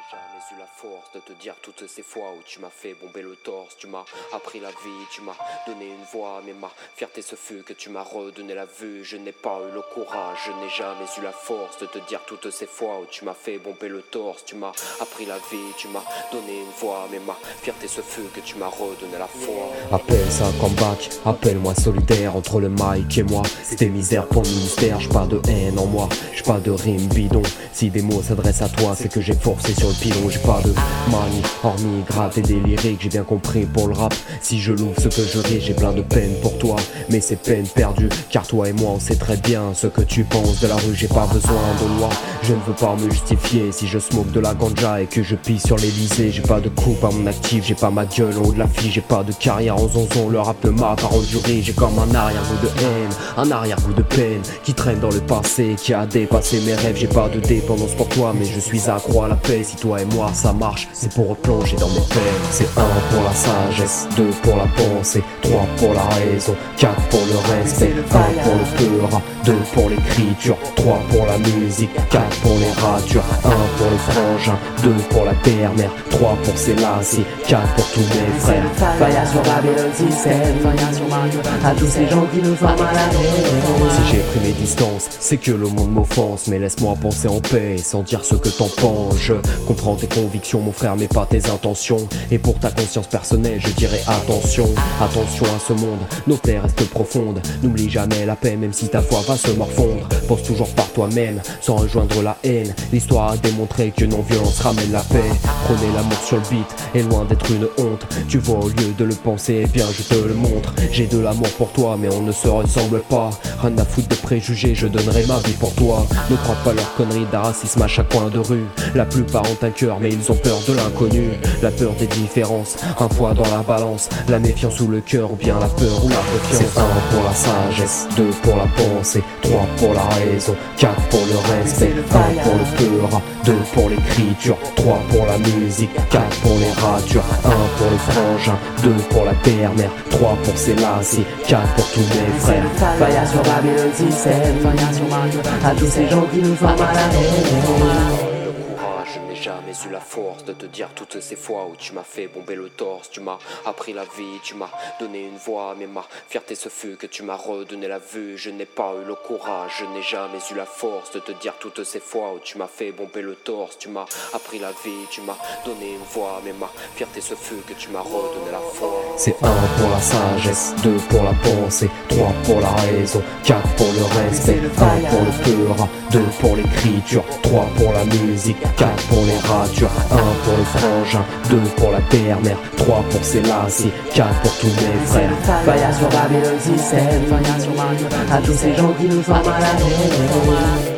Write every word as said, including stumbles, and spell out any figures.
Jamais eu la force de te dire toutes ces fois où tu m'as fait bomber le torse. Tu m'as appris la vie, tu m'as donné une voix, mais ma fierté ce fut que tu m'as redonné la vue. Je n'ai pas eu le courage, je n'ai jamais eu la force de te dire toutes ces fois où tu m'as fait bomber le torse. Tu m'as appris la vie, tu m'as donné une voix, mais ma fierté ce fut que tu m'as redonné la foi. Appelle ça un comeback, appelle-moi solitaire. Entre le mic et moi, c'était misère pour le ministère. J'pas de haine en moi, j'pas de rime bidon. Si des mots s'adressent à toi, c'est que j'ai forcé sur le pilon. J'ai pas de manie, hormis gratte et des lyriques. J'ai bien compris pour le rap, si je l'ouvre ce que je ris. J'ai plein de peine pour toi, mais c'est peine perdue. Car toi et moi on sait très bien ce que tu penses de la rue. J'ai pas besoin de loi, je ne veux pas me justifier. Si je smoke de la ganja et que je pisse sur l'Elysée. J'ai pas de coupe à mon actif, j'ai pas ma gueule en haut de la fille. J'ai pas de carrière en zonzon, le rap ne m'a pas rendu riche. J'ai comme un arrière-goût de haine, un arrière-goût de peine qui traîne dans le passé, qui a dépassé mes rêves. J'ai pas de dépendance pour toi, mais je suis accro à la paix. Si toi et moi ça marche, c'est pour replonger dans mes peines. C'est un pour la sagesse, deux pour la pensée, trois pour la raison, quatre pour le respect, un pour le peur, deux pour l'écriture, trois pour la musique, quatre pour les ratures, un pour le frangin, deux pour la terre-mère, trois pour ses lassiers, quatre pour tous mes frères. Faya sur Babylon System, Faya sur Mario, à tous ces gens qui nous font mal à l'aise. Si j'ai pris mes distances, c'est que le monde m'offense. Mais laisse-moi penser en paix, sans dire ce que t'en penses. Je comprends tes convictions mon frère, mais pas tes intentions. Et pour ta conscience personnelle, je dirais attention. Attention à ce monde, nos plaies restent profondes. N'oublie jamais la paix, même si ta foi va se morfondre. Pense toujours par toi-même, sans rejoindre la haine. L'histoire a démontré que non-violence ramène la paix. Prenez l'amour sur le beat, et loin d'être une honte. Tu vois, au lieu de le penser, eh bien je te le montre. J'ai de l'amour pour toi, mais on ne se ressemble pas. Rien à foutre de préjugés, je donnerai ma vie pour toi. Ne crois pas leurs conneries d'un racisme à chaque coin de rue. La plupart ont un cœur, mais ils ont peur de l'inconnu. La peur des différences, un poids dans la balance. La méfiance ou le cœur, ou bien la peur ou la confiance. C'est un pour la sagesse, deux pour la pensée, trois pour la raison, quatre pour le respect, un pour le peur, deux pour l'écriture, trois pour la musique, quatre pour les ratures, un pour le frangin, deux pour la terre-mère, trois pour ses lassiers, quatre pour tous mes frères. Faya sur Babylon System, Faya sur Mario, à tous ces gens qui nous font mal à l'aise. Je n'ai jamais eu la force de te dire toutes ces fois où tu m'as fait bomber le torse. Tu m'as appris la vie, tu m'as donné une voix, mais ma fierté ce fut que tu m'as redonné la vue. Je n'ai pas eu le courage, je n'ai jamais eu la force de te dire toutes ces fois où tu m'as fait bomber le torse. Tu m'as appris la vie, tu m'as donné une voix, mais ma fierté ce fut que tu m'as redonné la foi. C'est un pour la sagesse, deux pour la pensée, trois pour la raison, quatre pour le respect, un pour le peur, deux pour l'écriture, trois pour la musique, quatre pour les ratures, un pour le frangin, deux pour la terre-mère, trois pour ses lassiers, quatre pour tous mes frères. Faya sur Babylon System, Faya sur Mario, à tous ces gens qui nous font mal à l'aise.